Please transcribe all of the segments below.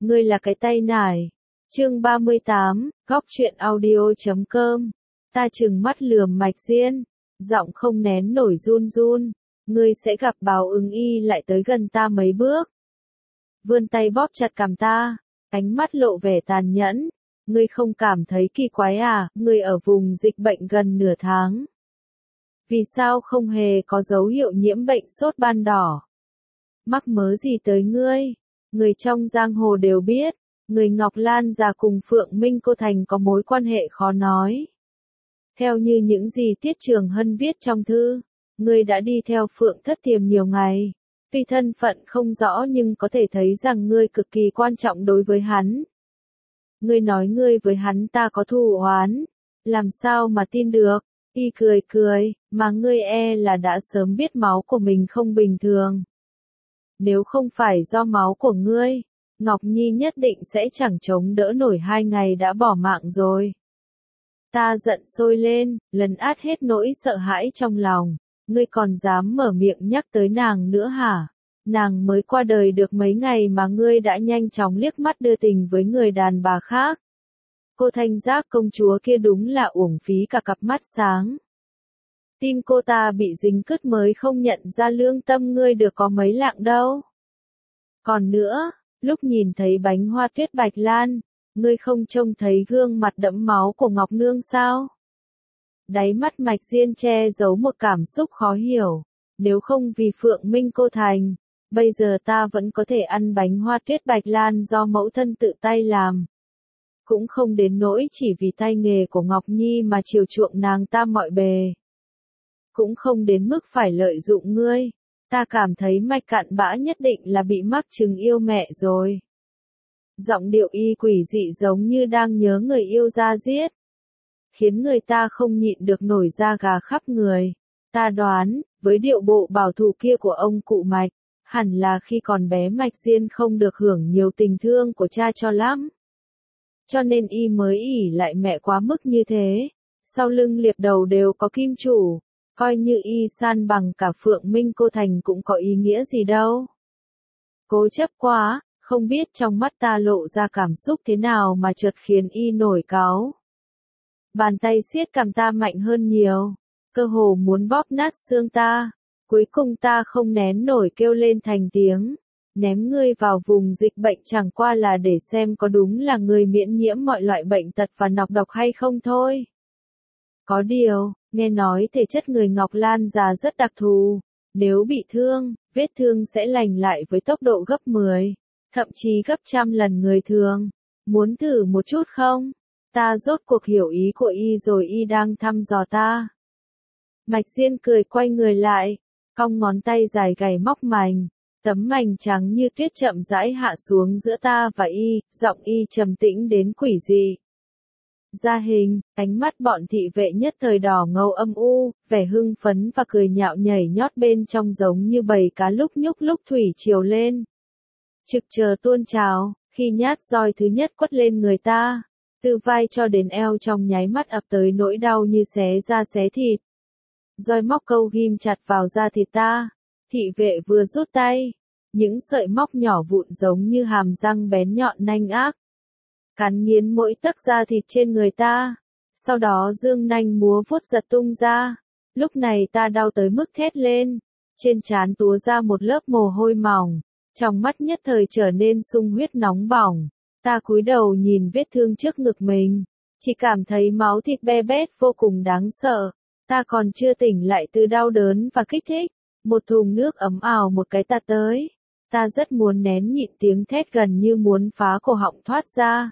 ngươi là cái tay nải. Chương 38, góc truyện audio.com. Ta trừng mắt lườm Mạch Diên, giọng không nén nổi run run. Ngươi sẽ gặp báo ứng. Y lại tới gần ta mấy bước, vươn tay bóp chặt cằm ta, ánh mắt lộ vẻ tàn nhẫn. Ngươi không cảm thấy kỳ quái à? Ngươi ở vùng dịch bệnh gần nửa tháng, vì sao không hề có dấu hiệu nhiễm bệnh sốt ban đỏ? Mắc mớ gì tới ngươi? Người trong giang hồ đều biết, người Ngọc Lan già cùng Phượng Minh Cô Thành có mối quan hệ khó nói. Theo như những gì Tiết Trường Hân viết trong thư, ngươi đã đi theo Phượng Thất Tiềm nhiều ngày. Tuy thân phận không rõ nhưng có thể thấy rằng ngươi cực kỳ quan trọng đối với hắn. Ngươi nói ngươi với hắn ta có thù oán, làm sao mà tin được? Y cười cười, mà ngươi là đã sớm biết máu của mình không bình thường. Nếu không phải do máu của ngươi, Ngọc Nhi nhất định sẽ chẳng chống đỡ nổi 2 ngày đã bỏ mạng rồi. Ta giận sôi lên, lấn át hết nỗi sợ hãi trong lòng. Ngươi còn dám mở miệng nhắc tới nàng nữa hả? Nàng mới qua đời được mấy ngày mà ngươi đã nhanh chóng liếc mắt đưa tình với người đàn bà khác. Cô Thanh Giác công chúa kia đúng là uổng phí cả cặp mắt sáng. Tim cô ta bị dính cứt mới không nhận ra lương tâm ngươi được có mấy lạng đâu. Còn nữa, lúc nhìn thấy bánh hoa tuyết Bạch Lan, ngươi không trông thấy gương mặt đẫm máu của Ngọc Nương sao? Đáy mắt Mạch Diên che giấu một cảm xúc khó hiểu. Nếu không vì Phượng Minh Cô Thành, bây giờ ta vẫn có thể ăn bánh hoa tuyết Bạch Lan do mẫu thân tự tay làm. Cũng không đến nỗi chỉ vì tay nghề của Ngọc Nhi mà chiều chuộng nàng ta mọi bề. Cũng không đến mức phải lợi dụng ngươi. Ta cảm thấy Mạch Cạn Bã nhất định là bị mắc chứng yêu mẹ rồi. Giọng điệu y quỷ dị giống như đang nhớ người yêu ra giết, khiến người ta không nhịn được nổi da gà khắp người. Ta đoán, với điệu bộ bảo thủ kia của ông cụ Mạch, hẳn là khi còn bé Mạch Diên không được hưởng nhiều tình thương của cha cho lắm. Cho nên y mới ỷ lại mẹ quá mức như thế. Sau lưng liệp đầu đều có kim chủ, coi như y san bằng cả Phượng Minh Cô Thành cũng có ý nghĩa gì đâu. Cố chấp quá, không biết trong mắt ta lộ ra cảm xúc thế nào mà chợt khiến y nổi cáu. Bàn tay siết cằm ta mạnh hơn nhiều, cơ hồ muốn bóp nát xương ta. Cuối cùng ta không nén nổi kêu lên thành tiếng. Ném ngươi vào vùng dịch bệnh chẳng qua là để xem có đúng là ngươi miễn nhiễm mọi loại bệnh tật và nọc độc hay không thôi. Có điều, nghe nói thể chất người Ngọc Lan già rất đặc thù. Nếu bị thương, vết thương sẽ lành lại với tốc độ gấp 10, thậm chí gấp trăm lần người thường. Muốn thử một chút không? Ta rốt cuộc hiểu ý của y rồi. Y đang thăm dò ta. Mạch Diên cười quay người lại, cong ngón tay dài gảy móc mảnh. Tấm mảnh trắng như tuyết chậm rãi hạ xuống giữa ta và y, giọng y trầm tĩnh đến quỷ dị. Gia Hình, ánh mắt bọn thị vệ nhất thời đỏ ngầu âm u, vẻ hưng phấn và cười nhạo nhảy nhót bên trong giống như bầy cá lúc nhúc lúc thủy triều lên. Trực chờ tuôn trào, khi nhát roi thứ nhất quất lên người ta, từ vai cho đến eo trong nháy mắt ập tới nỗi đau như xé da xé thịt. Roi móc câu ghim chặt vào da thịt ta, thị vệ vừa rút tay, những sợi móc nhỏ vụn giống như hàm răng bén nhọn nanh ác, cắn nghiến mỗi tấc da thịt trên người ta, sau đó dương nanh múa vuốt giật tung ra. Lúc này ta đau tới mức thét lên, trên trán túa ra một lớp mồ hôi mỏng, trong mắt nhất thời trở nên sung huyết nóng bỏng. Ta cúi đầu nhìn vết thương trước ngực mình, chỉ cảm thấy máu thịt be bét vô cùng đáng sợ. Ta còn chưa tỉnh lại từ đau đớn và kích thích, một thùng nước ấm ào một cái tạt tới. Ta rất muốn nén nhịn tiếng thét gần như muốn phá cổ họng thoát ra.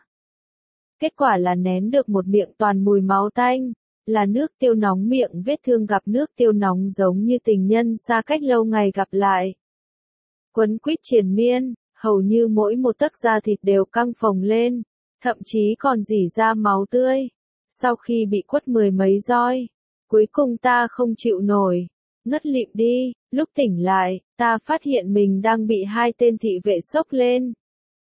Kết quả là nén được một miệng toàn mùi máu tanh, là nước tiêu nóng. Miệng vết thương gặp nước tiêu nóng giống như tình nhân xa cách lâu ngày gặp lại. Quấn quýt triền miên, hầu như mỗi một tấc da thịt đều căng phồng lên, thậm chí còn rỉ ra máu tươi. Sau khi bị quất 10 mấy roi, cuối cùng ta không chịu nổi, ngất lịm đi. Lúc tỉnh lại, ta phát hiện mình đang bị 2 tên thị vệ xốc lên.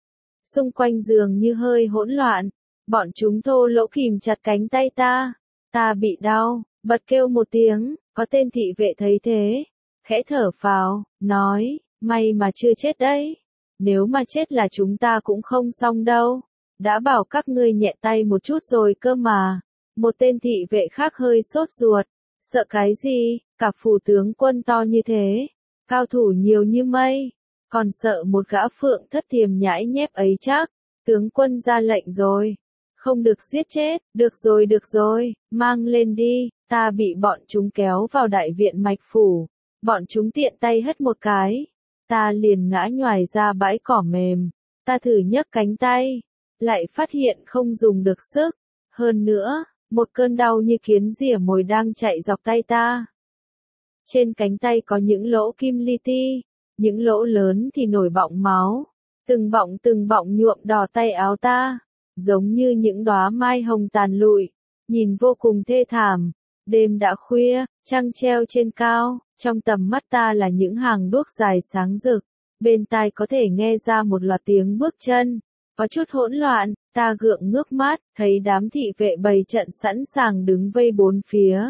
Xung quanh giường như hơi hỗn loạn, bọn chúng thô lỗ kìm chặt cánh tay ta. Ta bị đau, bật kêu một tiếng, có tên thị vệ thấy thế, khẽ thở phào, nói, may mà chưa chết đấy. Nếu mà chết là chúng ta cũng không xong đâu. Đã bảo các ngươi nhẹ tay một chút rồi cơ mà. Một tên thị vệ khác hơi sốt ruột. Sợ cái gì, cả phủ tướng quân to như thế. Cao thủ nhiều như mây. Còn sợ một gã phượng thất thiềm nhãi nhép ấy chắc. Tướng quân ra lệnh rồi. Không được giết chết, được rồi, mang lên đi, ta bị bọn chúng kéo vào đại viện mạch phủ. Bọn chúng tiện tay hất một cái. Ta liền ngã nhoài ra bãi cỏ mềm. Ta thử nhấc cánh tay. Lại phát hiện không dùng được sức. Hơn nữa, một cơn đau như kiến rỉa mồi đang chạy dọc tay ta. Trên cánh tay có những lỗ kim li ti. Những lỗ lớn thì nổi bọng máu. Từng bọng nhuộm đỏ tay áo ta. Giống như những đóa mai hồng tàn lụi. Nhìn vô cùng thê thảm. Đêm đã khuya, trăng treo trên cao. Trong tầm mắt ta là những hàng đuốc dài sáng rực. Bên tai có thể nghe ra một loạt tiếng bước chân. Có chút hỗn loạn, ta gượng ngước mắt, thấy đám thị vệ bày trận sẵn sàng đứng vây bốn phía.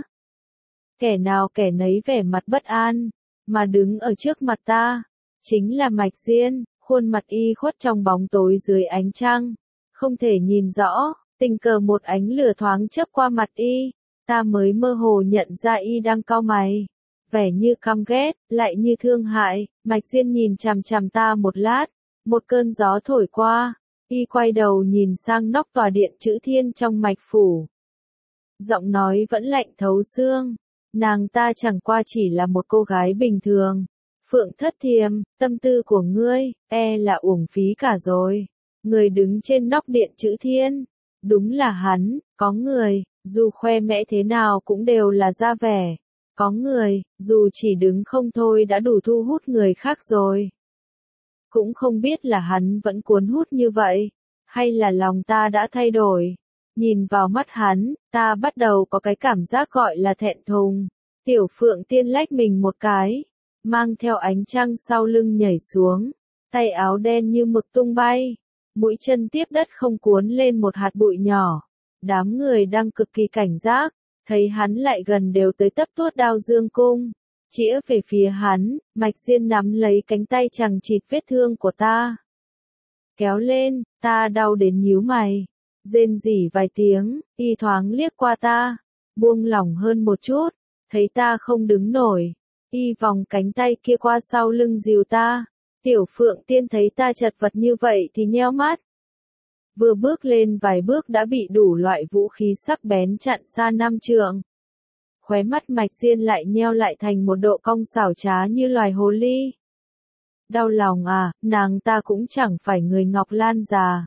Kẻ nào kẻ nấy vẻ mặt bất an, mà đứng ở trước mặt ta. Chính là Mạch Diên, khuôn mặt y khuất trong bóng tối dưới ánh trăng. Không thể nhìn rõ, tình cờ một ánh lửa thoáng chớp qua mặt y. Ta mới mơ hồ nhận ra y đang cau mày. Vẻ như căm ghét, lại như thương hại. Mạch Diên nhìn chằm chằm ta một lát. Một cơn gió thổi qua. Y quay đầu nhìn sang nóc tòa điện chữ thiên trong mạch phủ. Giọng nói vẫn lạnh thấu xương. Nàng ta chẳng qua chỉ là một cô gái bình thường. Phượng Thất Thiềm, tâm tư của ngươi, là uổng phí cả rồi. Người đứng trên nóc điện chữ thiên. Đúng là hắn, có người, dù khoe mẽ thế nào cũng đều là ra vẻ. Có người, dù chỉ đứng không thôi đã đủ thu hút người khác rồi. Cũng không biết là hắn vẫn cuốn hút như vậy, hay là lòng ta đã thay đổi. Nhìn vào mắt hắn, ta bắt đầu có cái cảm giác gọi là thẹn thùng. Tiểu Phượng Tiên lách mình một cái, mang theo ánh trăng sau lưng nhảy xuống, tay áo đen như mực tung bay, mũi chân tiếp đất không cuốn lên một hạt bụi nhỏ. Đám người đang cực kỳ cảnh giác, thấy hắn lại gần đều tới tấp tuốt đao dương cung. Chĩa về phía hắn, Mạch Diên nắm lấy cánh tay chằng chịt vết thương của ta. Kéo lên, ta đau đến nhíu mày. Rên rỉ vài tiếng, y thoáng liếc qua ta. Buông lỏng hơn một chút, thấy ta không đứng nổi. Y vòng cánh tay kia qua sau lưng dìu ta. Tiểu Phượng Tiên thấy ta chật vật như vậy thì nheo mắt. Vừa bước lên vài bước đã bị đủ loại vũ khí sắc bén chặn xa 5 trượng. Khóe mắt Mạch Diên lại nheo lại thành một độ cong xảo trá như loài hồ ly. Đau lòng à, nàng ta cũng chẳng phải người Ngọc Lan già.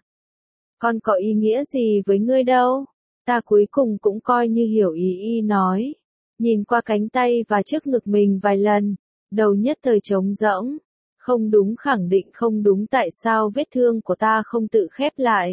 Con có ý nghĩa gì với ngươi đâu. Ta cuối cùng cũng coi như hiểu ý y nói. Nhìn qua cánh tay và trước ngực mình vài lần, đầu nhất thời trống rỗng. Không đúng, khẳng định không đúng, tại sao vết thương của ta không tự khép lại.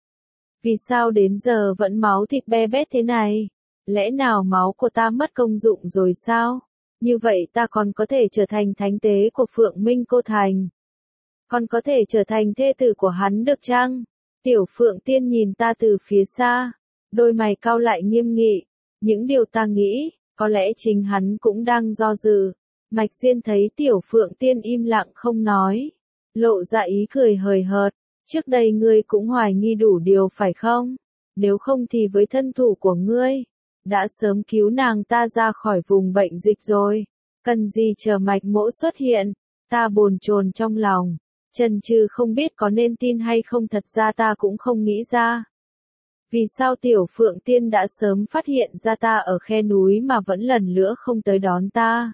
Vì sao đến giờ vẫn máu thịt be bét thế này? Lẽ nào máu của ta mất công dụng rồi sao? Như vậy ta còn có thể trở thành thánh tế của Phượng Minh Cô Thành. Còn có thể trở thành thê tử của hắn được chăng? Tiểu Phượng Tiên nhìn ta từ phía xa. Đôi mày cau lại nghiêm nghị. Những điều ta nghĩ, có lẽ chính hắn cũng đang do dự. Mạch Diên thấy Tiểu Phượng Tiên im lặng không nói. Lộ ra ý cười hời hợt. Trước đây ngươi cũng hoài nghi đủ điều phải không? Nếu không thì với thân thủ của ngươi, đã sớm cứu nàng ta ra khỏi vùng bệnh dịch rồi. Cần gì chờ Mạch Mỗ xuất hiện? Ta bồn chồn trong lòng. Chần chừ không biết có nên tin hay không, thật ra ta cũng không nghĩ ra. Vì sao Tiểu Phượng Tiên đã sớm phát hiện ra ta ở khe núi mà vẫn lần nữa không tới đón ta?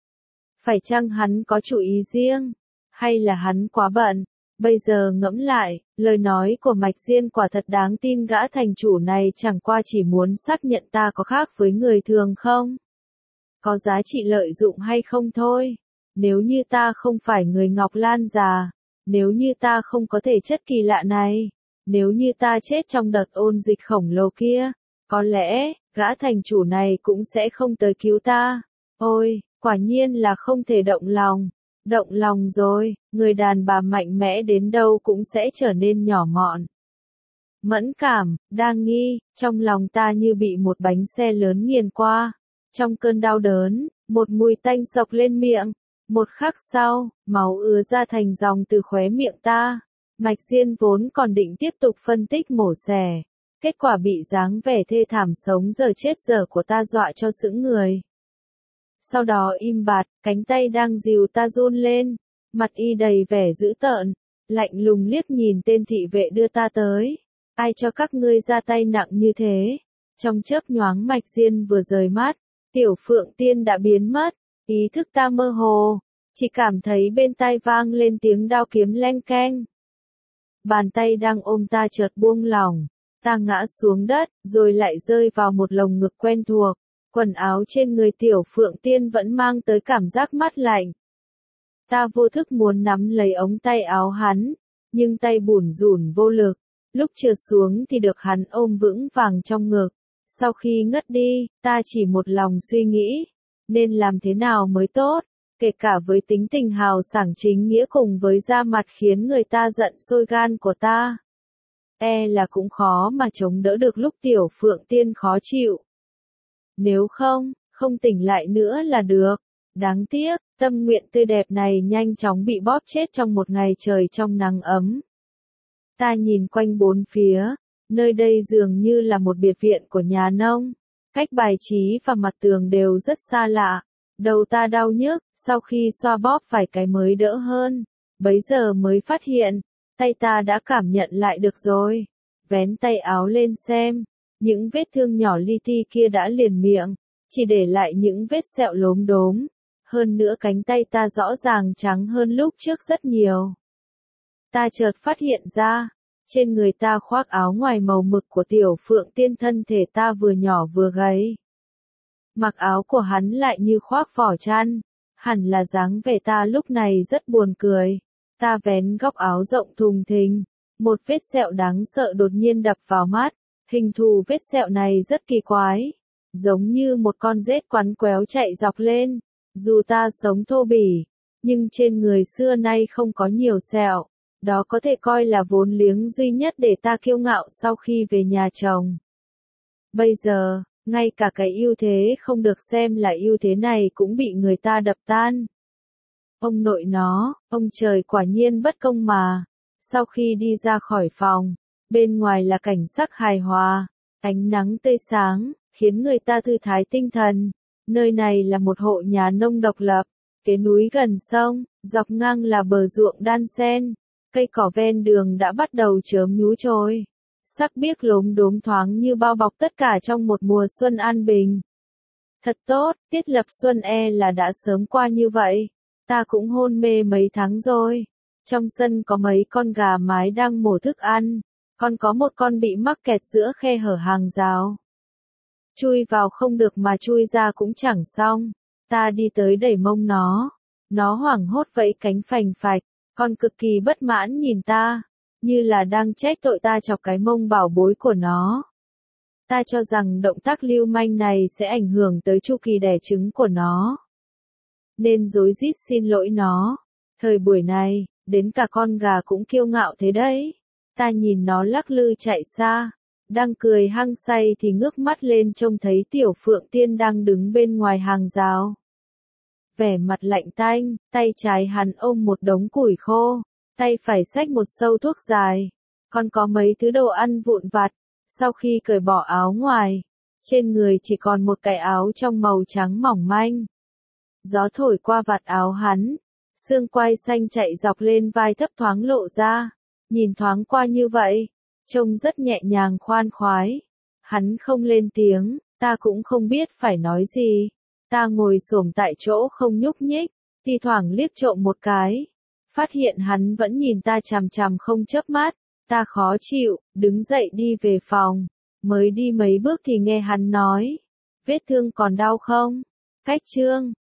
Phải chăng hắn có chủ ý riêng? Hay là hắn quá bận? Bây giờ ngẫm lại, lời nói của Mạch Diên quả thật đáng tin, gã thành chủ này chẳng qua chỉ muốn xác nhận ta có khác với người thường không? Có giá trị lợi dụng hay không thôi. Nếu như ta không phải người Ngọc Lan già, nếu như ta không có thể chất kỳ lạ này, nếu như ta chết trong đợt ôn dịch khổng lồ kia, có lẽ, gã thành chủ này cũng sẽ không tới cứu ta. Ôi, quả nhiên là không thể động lòng. Động lòng rồi, người đàn bà mạnh mẽ đến đâu cũng sẽ trở nên nhỏ mọn. Mẫn cảm, đa nghi, trong lòng ta như bị một bánh xe lớn nghiền qua. Trong cơn đau đớn, một mùi tanh sộc lên miệng. Một khắc sau, máu ứa ra thành dòng từ khóe miệng ta. Mạch Diên vốn còn định tiếp tục phân tích mổ xẻ. Kết quả bị dáng vẻ thê thảm sống giờ chết giờ của ta dọa cho sững người. Sau đó im bặt, cánh tay đang dìu ta run lên. Mặt y đầy vẻ dữ tợn, lạnh lùng liếc nhìn tên thị vệ đưa ta tới. Ai cho các ngươi ra tay nặng như thế? Trong chớp nhoáng Mạch Diên vừa rời mắt, Tiểu Phượng Tiên đã biến mất. Ý thức ta mơ hồ, chỉ cảm thấy bên tai vang lên tiếng đao kiếm leng keng. Bàn tay đang ôm ta chợt buông lỏng, ta ngã xuống đất, rồi lại rơi vào một lồng ngực quen thuộc. Quần áo trên người Tiểu Phượng Tiên vẫn mang tới cảm giác mát lạnh. Ta vô thức muốn nắm lấy ống tay áo hắn, nhưng tay bủn rủn vô lực. Lúc trượt xuống thì được hắn ôm vững vàng trong ngực. Sau khi ngất đi, ta chỉ một lòng suy nghĩ, nên làm thế nào mới tốt, kể cả với tính tình hào sảng chính nghĩa cùng với da mặt khiến người ta giận sôi gan của ta. Là cũng khó mà chống đỡ được lúc Tiểu Phượng Tiên khó chịu. Nếu không tỉnh lại nữa là được. Đáng tiếc, tâm nguyện tươi đẹp này nhanh chóng bị bóp chết trong một ngày trời trong nắng ấm. Ta nhìn quanh bốn phía, nơi đây dường như là một biệt viện của nhà nông. Cách bài trí và mặt tường đều rất xa lạ. Đầu ta đau nhức, sau khi xoa bóp vài cái mới đỡ hơn. Bấy giờ mới phát hiện, tay ta đã cảm nhận lại được rồi. Vén tay áo lên xem, những vết thương nhỏ li ti kia đã liền miệng, chỉ để lại những vết sẹo lốm đốm. Hơn nữa cánh tay ta rõ ràng trắng hơn lúc trước rất nhiều. Ta chợt phát hiện ra, trên người ta khoác áo ngoài màu mực của Tiểu Phượng Tiên, thân thể ta vừa nhỏ vừa gầy. Mặc áo của hắn lại như khoác vỏ chăn, hẳn là dáng vẻ ta lúc này rất buồn cười. Ta vén góc áo rộng thùng thình, một vết sẹo đáng sợ đột nhiên đập vào mắt. Hình thù vết sẹo này rất kỳ quái, giống như một con rết quắn quéo chạy dọc lên. Dù ta sống thô bỉ, nhưng trên người xưa nay không có nhiều sẹo. Đó có thể coi là vốn liếng duy nhất để ta kiêu ngạo sau khi về nhà chồng. Bây giờ, ngay cả cái ưu thế không được xem là ưu thế này cũng bị người ta đập tan. Ông nội nó, ông trời quả nhiên bất công mà. Sau khi đi ra khỏi phòng, bên ngoài là cảnh sắc hài hòa, ánh nắng tươi sáng, khiến người ta thư thái tinh thần. Nơi này là một hộ nhà nông độc lập, cái núi gần sông, dọc ngang là bờ ruộng đan xen, cây cỏ ven đường đã bắt đầu chớm nhú trồi. Sắc biếc lốm đốm thoáng như bao bọc tất cả trong một mùa xuân an bình. Thật tốt, tiết lập xuân là đã sớm qua như vậy. Ta cũng hôn mê mấy tháng rồi. Trong sân có mấy con gà mái đang mổ thức ăn, còn có một con bị mắc kẹt giữa khe hở hàng rào. Chui vào không được mà chui ra cũng chẳng xong. Ta đi tới đẩy mông nó. Nó hoảng hốt vẫy cánh phành phạch, còn cực kỳ bất mãn nhìn ta, như là đang trách tội ta chọc cái mông bảo bối của nó. Ta cho rằng động tác lưu manh này sẽ ảnh hưởng tới chu kỳ đẻ trứng của nó, nên rối rít xin lỗi nó. Thời buổi này, đến cả con gà cũng kiêu ngạo thế đấy. Ta nhìn nó lắc lư chạy xa, đang cười hăng say thì ngước mắt lên trông thấy Tiểu Phượng Tiên đang đứng bên ngoài hàng rào. Vẻ mặt lạnh tanh, tay trái hắn ôm một đống củi khô, tay phải xách một xâu thuốc dài, còn có mấy thứ đồ ăn vụn vặt. Sau khi cởi bỏ áo ngoài, trên người chỉ còn một cái áo trong màu trắng mỏng manh. Gió thổi qua vạt áo hắn, xương quai xanh chạy dọc lên vai thấp thoáng lộ ra, nhìn thoáng qua như vậy, trông rất nhẹ nhàng khoan khoái. Hắn không lên tiếng, ta cũng không biết phải nói gì. Ta ngồi xổm tại chỗ không nhúc nhích, thi thoảng liếc trộm một cái, phát hiện hắn vẫn nhìn ta chằm chằm không chớp mắt. Ta khó chịu, đứng dậy đi về phòng, mới đi mấy bước thì nghe hắn nói, vết thương còn đau không? Cách chương